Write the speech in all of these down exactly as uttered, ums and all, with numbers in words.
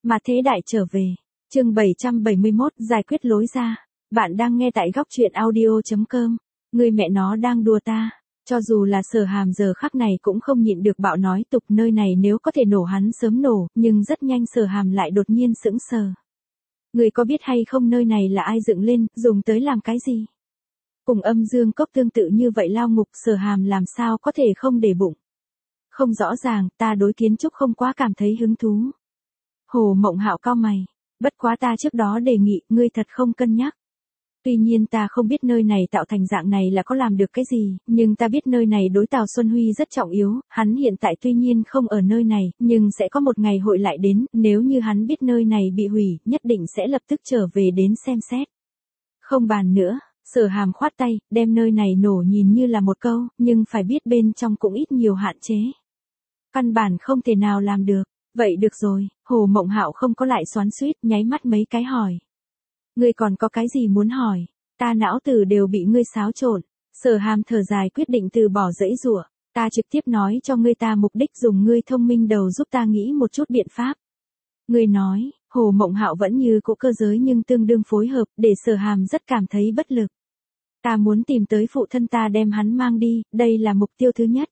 Mà thế đại trở về. Chương bảy trăm bảy mươi mốt, giải quyết lối ra. Bạn đang nghe tại góc truyện audio chấm com. Người mẹ nó đang đùa ta. Cho dù là Sở Hàm giờ khắc này cũng không nhịn được bạo nói tục, nơi này nếu có thể nổ hắn sớm nổ, nhưng rất nhanh Sở Hàm lại đột nhiên sững sờ. Người có biết hay không nơi này là ai dựng lên, dùng tới làm cái gì? Cùng Âm Dương Cốc tương tự như vậy lao ngục, Sở Hàm làm sao có thể không để bụng. Không rõ ràng, ta đối kiến trúc không quá cảm thấy hứng thú. Hồ Mộng Hạo cau mày. Bất quá ta trước đó đề nghị, ngươi thật không cân nhắc. Tuy nhiên ta không biết nơi này tạo thành dạng này là có làm được cái gì, nhưng ta biết nơi này đối Tào Xuân Huy rất trọng yếu, hắn hiện tại tuy nhiên không ở nơi này, nhưng sẽ có một ngày hội lại đến, nếu như hắn biết nơi này bị hủy, nhất định sẽ lập tức trở về đến xem xét. Không bàn nữa, Sở Hàm khoát tay, đem nơi này nổ nhìn như là một câu, nhưng phải biết bên trong cũng ít nhiều hạn chế. Căn bản không thể nào làm được. Vậy được rồi, Hồ Mộng Hạo không có lại xoắn xuýt, nháy mắt mấy cái hỏi. Ngươi còn có cái gì muốn hỏi? Ta não tử đều bị ngươi xáo trộn. Sở Hàm thở dài quyết định từ bỏ dãy giụa. Ta trực tiếp nói cho ngươi ta mục đích dùng ngươi thông minh đầu giúp ta nghĩ một chút biện pháp. Ngươi nói, Hồ Mộng Hạo vẫn như cũ cơ giới nhưng tương đương phối hợp, để Sở Hàm rất cảm thấy bất lực. Ta muốn tìm tới phụ thân ta đem hắn mang đi, đây là mục tiêu thứ nhất.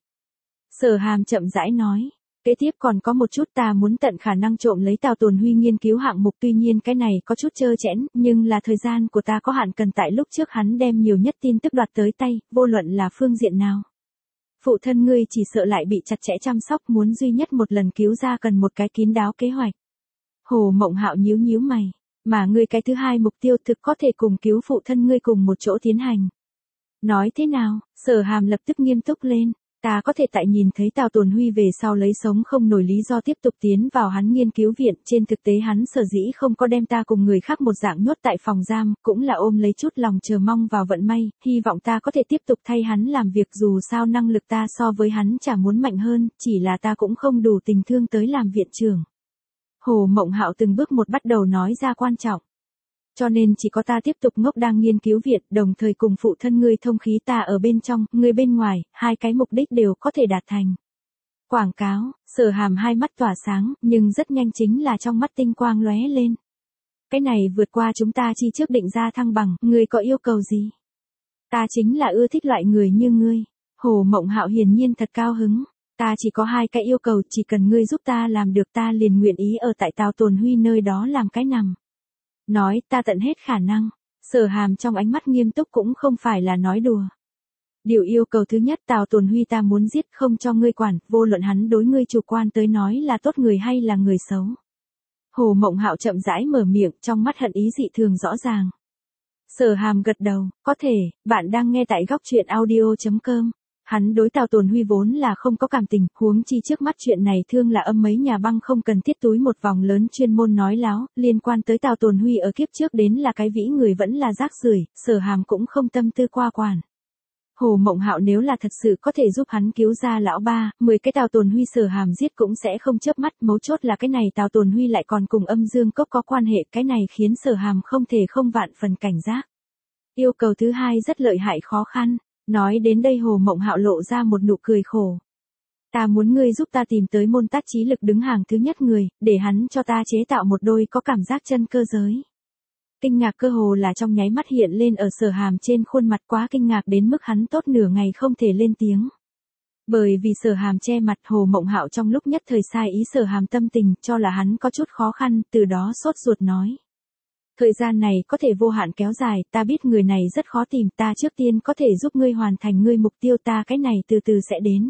Sở Hàm chậm rãi nói. Kế tiếp còn có một chút, ta muốn tận khả năng trộm lấy Tào Tồn Huy nghiên cứu hạng mục, tuy nhiên cái này có chút trơ trẽn, nhưng là thời gian của ta có hạn, cần tại lúc trước hắn đem nhiều nhất tin tức đoạt tới tay, vô luận là phương diện nào. Phụ thân ngươi chỉ sợ lại bị chặt chẽ chăm sóc, muốn duy nhất một lần cứu ra cần một cái kín đáo kế hoạch. Hồ Mộng Hạo nhíu nhíu mày, mà ngươi cái thứ hai mục tiêu thực có thể cùng cứu phụ thân ngươi cùng một chỗ tiến hành. Nói thế nào? Sở Hàm lập tức nghiêm túc lên. Ta có thể tại nhìn thấy Tào Tồn Huy về sau lấy sống không nổi lý do tiếp tục tiến vào hắn nghiên cứu viện, trên thực tế hắn sở dĩ không có đem ta cùng người khác một dạng nhốt tại phòng giam, cũng là ôm lấy chút lòng chờ mong vào vận may, hy vọng ta có thể tiếp tục thay hắn làm việc, dù sao năng lực ta so với hắn chả muốn mạnh hơn, chỉ là ta cũng không đủ tình thương tới làm viện trưởng. Hồ Mộng Hạo từng bước một bắt đầu nói ra quan trọng. Cho nên chỉ có ta tiếp tục ngốc đang nghiên cứu viện, đồng thời cùng phụ thân ngươi thông khí, ta ở bên trong, ngươi bên ngoài, hai cái mục đích đều có thể đạt thành. Quảng cáo, Sở Hàm hai mắt tỏa sáng, nhưng rất nhanh chính là trong mắt tinh quang lóe lên. Cái này vượt qua chúng ta chi trước định ra thăng bằng, ngươi có yêu cầu gì? Ta chính là ưa thích loại người như ngươi. Hồ Mộng Hạo hiển nhiên thật cao hứng. Ta chỉ có hai cái yêu cầu, chỉ cần ngươi giúp ta làm được ta liền nguyện ý ở tại Tào Tồn Huy nơi đó làm cái nằm. Nói, ta tận hết khả năng. Sở Hàm trong ánh mắt nghiêm túc cũng không phải là nói đùa. Điều yêu cầu thứ nhất, Tào Tồn Huy ta muốn giết, không cho ngươi quản, vô luận hắn đối ngươi chủ quan tới nói là tốt người hay là người xấu. Hồ Mộng Hạo chậm rãi mở miệng, trong mắt hận ý dị thường rõ ràng. Sở Hàm gật đầu, có thể, bạn đang nghe tại góc truyện audio chấm com. Hắn đối Tào Tồn Huy vốn là không có cảm tình, huống chi trước mắt chuyện này thương là âm mấy nhà băng không cần thiết túi một vòng lớn chuyên môn nói láo, liên quan tới Tào Tồn Huy ở kiếp trước đến là cái vĩ người vẫn là rác rưởi, Sở Hàm cũng không tâm tư qua quản. Hồ Mộng Hạo nếu là thật sự có thể giúp hắn cứu ra lão ba, mười cái Tào Tồn Huy Sở Hàm giết cũng sẽ không chớp mắt, mấu chốt là cái này Tào Tồn Huy lại còn cùng Âm Dương Cốc có quan hệ, cái này khiến Sở Hàm không thể không vạn phần cảnh giác. Yêu cầu thứ hai rất lợi hại khó khăn. Nói đến đây Hồ Mộng Hạo lộ ra một nụ cười khổ. Ta muốn ngươi giúp ta tìm tới môn tác trí lực đứng hàng thứ nhất người, để hắn cho ta chế tạo một đôi có cảm giác chân cơ giới. Kinh ngạc cơ hồ là trong nháy mắt hiện lên ở Sở Hàm trên khuôn mặt, quá kinh ngạc đến mức hắn tốt nửa ngày không thể lên tiếng. Bởi vì Sở Hàm che mặt, Hồ Mộng Hạo trong lúc nhất thời sai ý Sở Hàm tâm tình, cho là hắn có chút khó khăn, từ đó sốt ruột nói. Thời gian này có thể vô hạn kéo dài, ta biết người này rất khó tìm, ta trước tiên có thể giúp ngươi hoàn thành ngươi mục tiêu, ta cái này từ từ sẽ đến.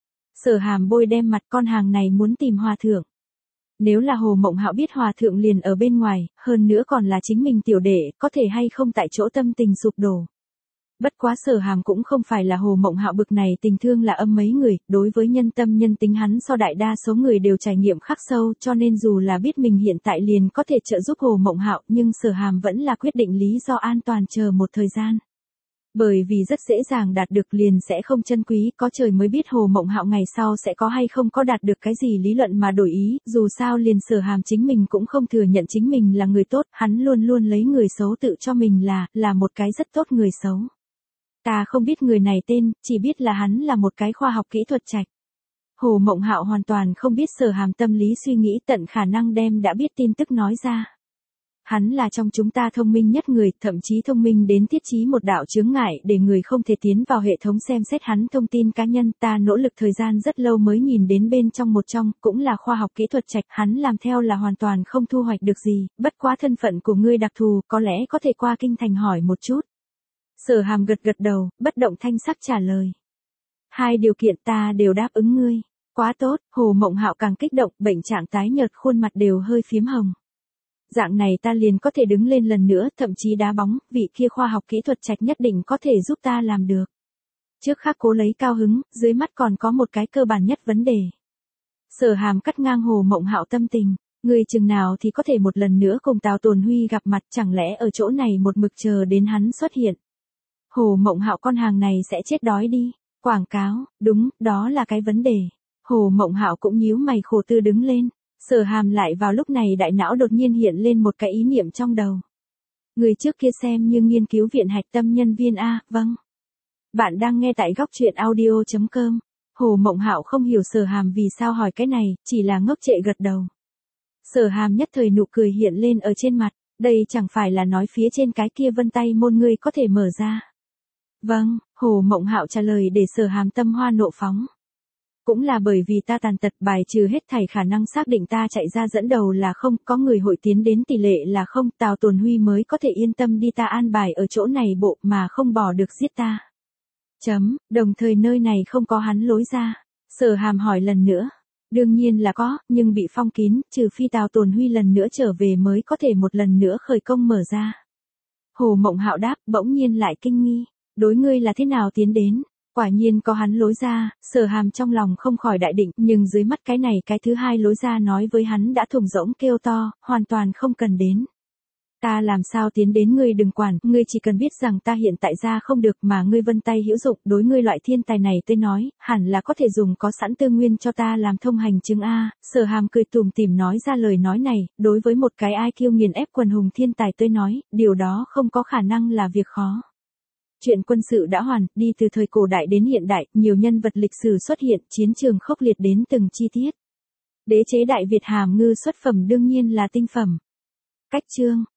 Sở Hàm bôi đem mặt, con hàng này muốn tìm hòa thượng. Nếu là Hồ Mộng Hạo biết hòa thượng liền ở bên ngoài, hơn nữa còn là chính mình tiểu đệ, có thể hay không tại chỗ tâm tình sụp đổ. Bất quá Sở Hàm cũng không phải là Hồ Mộng Hạo bực này tình thương là âm mấy người, đối với nhân tâm nhân tính hắn so đại đa số người đều trải nghiệm khắc sâu, cho nên dù là biết mình hiện tại liền có thể trợ giúp Hồ Mộng Hạo, nhưng Sở Hàm vẫn là quyết định lý do an toàn chờ một thời gian. Bởi vì rất dễ dàng đạt được liền sẽ không chân quý, có trời mới biết Hồ Mộng Hạo ngày sau sẽ có hay không có đạt được cái gì lý luận mà đổi ý, dù sao liền Sở Hàm chính mình cũng không thừa nhận chính mình là người tốt, hắn luôn luôn lấy người xấu tự cho mình là, là một cái rất tốt người xấu. Ta không biết người này tên, chỉ biết là hắn là một cái khoa học kỹ thuật trạch. Hồ Mộng Hạo hoàn toàn không biết Sở Hàm tâm lý suy nghĩ, tận khả năng đem đã biết tin tức nói ra. Hắn là trong chúng ta thông minh nhất người, thậm chí thông minh đến thiết trí một đạo chướng ngại để người không thể tiến vào hệ thống xem xét hắn thông tin cá nhân. Ta nỗ lực thời gian rất lâu mới nhìn đến bên trong một trong, cũng là khoa học kỹ thuật trạch, hắn làm theo là hoàn toàn không thu hoạch được gì, bất quá thân phận của ngươi đặc thù, có lẽ có thể qua kinh thành hỏi một chút. Sở Hàm gật gật đầu, bất động thanh sắc trả lời. Hai điều kiện ta đều đáp ứng ngươi. Quá tốt. Hồ Mộng Hạo càng kích động, bệnh trạng tái nhợt, khuôn mặt đều hơi phím hồng. Dạng này ta liền có thể đứng lên lần nữa, thậm chí đá bóng, vị kia khoa học kỹ thuật trạch nhất định có thể giúp ta làm được. Trước khác cố lấy cao hứng, dưới mắt còn có một cái cơ bản nhất vấn đề. Sở Hàm cắt ngang Hồ Mộng Hạo tâm tình. Người chừng nào thì có thể một lần nữa cùng Tào Tồn Huy gặp mặt, chẳng lẽ ở chỗ này một mực chờ đến hắn xuất hiện. Hồ Mộng Hạo con hàng này sẽ chết đói đi. Quảng cáo, đúng, đó là cái vấn đề. Hồ Mộng Hạo cũng nhíu mày khổ tư đứng lên. Sở Hàm lại vào lúc này đại não đột nhiên hiện lên một cái ý niệm trong đầu. Người trước kia xem như nghiên cứu viện hạch tâm nhân viên A, vâng. Bạn đang nghe tại góc truyện audio chấm com. Hồ Mộng Hạo không hiểu Sở Hàm vì sao hỏi cái này, chỉ là ngốc trệ gật đầu. Sở Hàm nhất thời nụ cười hiện lên ở trên mặt, đây chẳng phải là nói phía trên cái kia vân tay môn ngươi có thể mở ra. Vâng, Hồ Mộng Hạo trả lời để Sở Hàm tâm hoa nộ phóng. Cũng là bởi vì ta tàn tật, bài trừ hết thảy khả năng xác định ta chạy ra dẫn đầu là không, có người hội tiến đến tỷ lệ là không, Tào Tồn Huy mới có thể yên tâm đi ta an bài ở chỗ này bộ mà không bỏ được giết ta. Chấm, đồng thời nơi này không có hắn lối ra. Sở Hàm hỏi lần nữa. Đương nhiên là có, nhưng bị phong kín, trừ phi Tào Tồn Huy lần nữa trở về mới có thể một lần nữa khởi công mở ra. Hồ Mộng Hạo đáp, bỗng nhiên lại kinh nghi. Đối ngươi là thế nào tiến đến? Quả nhiên có hắn lối ra, Sở Hàm trong lòng không khỏi đại định, nhưng dưới mắt cái này cái thứ hai lối ra nói với hắn đã thùng rỗng kêu to, hoàn toàn không cần đến. Ta làm sao tiến đến ngươi đừng quản, ngươi chỉ cần biết rằng ta hiện tại ra không được mà ngươi vân tay hữu dụng, đối ngươi loại thiên tài này tôi nói, hẳn là có thể dùng có sẵn tư nguyên cho ta làm thông hành chứng A. Sở Hàm cười tủm tỉm nói ra lời nói này, đối với một cái i kiu nghiền ép quần hùng thiên tài tôi nói, điều đó không có khả năng là việc khó. Chuyện quân sự đã hoàn, đi từ thời cổ đại đến hiện đại, nhiều nhân vật lịch sử xuất hiện, chiến trường khốc liệt đến từng chi tiết. Đế chế Đại Việt hàm ngư xuất phẩm đương nhiên là tinh phẩm. Cách chương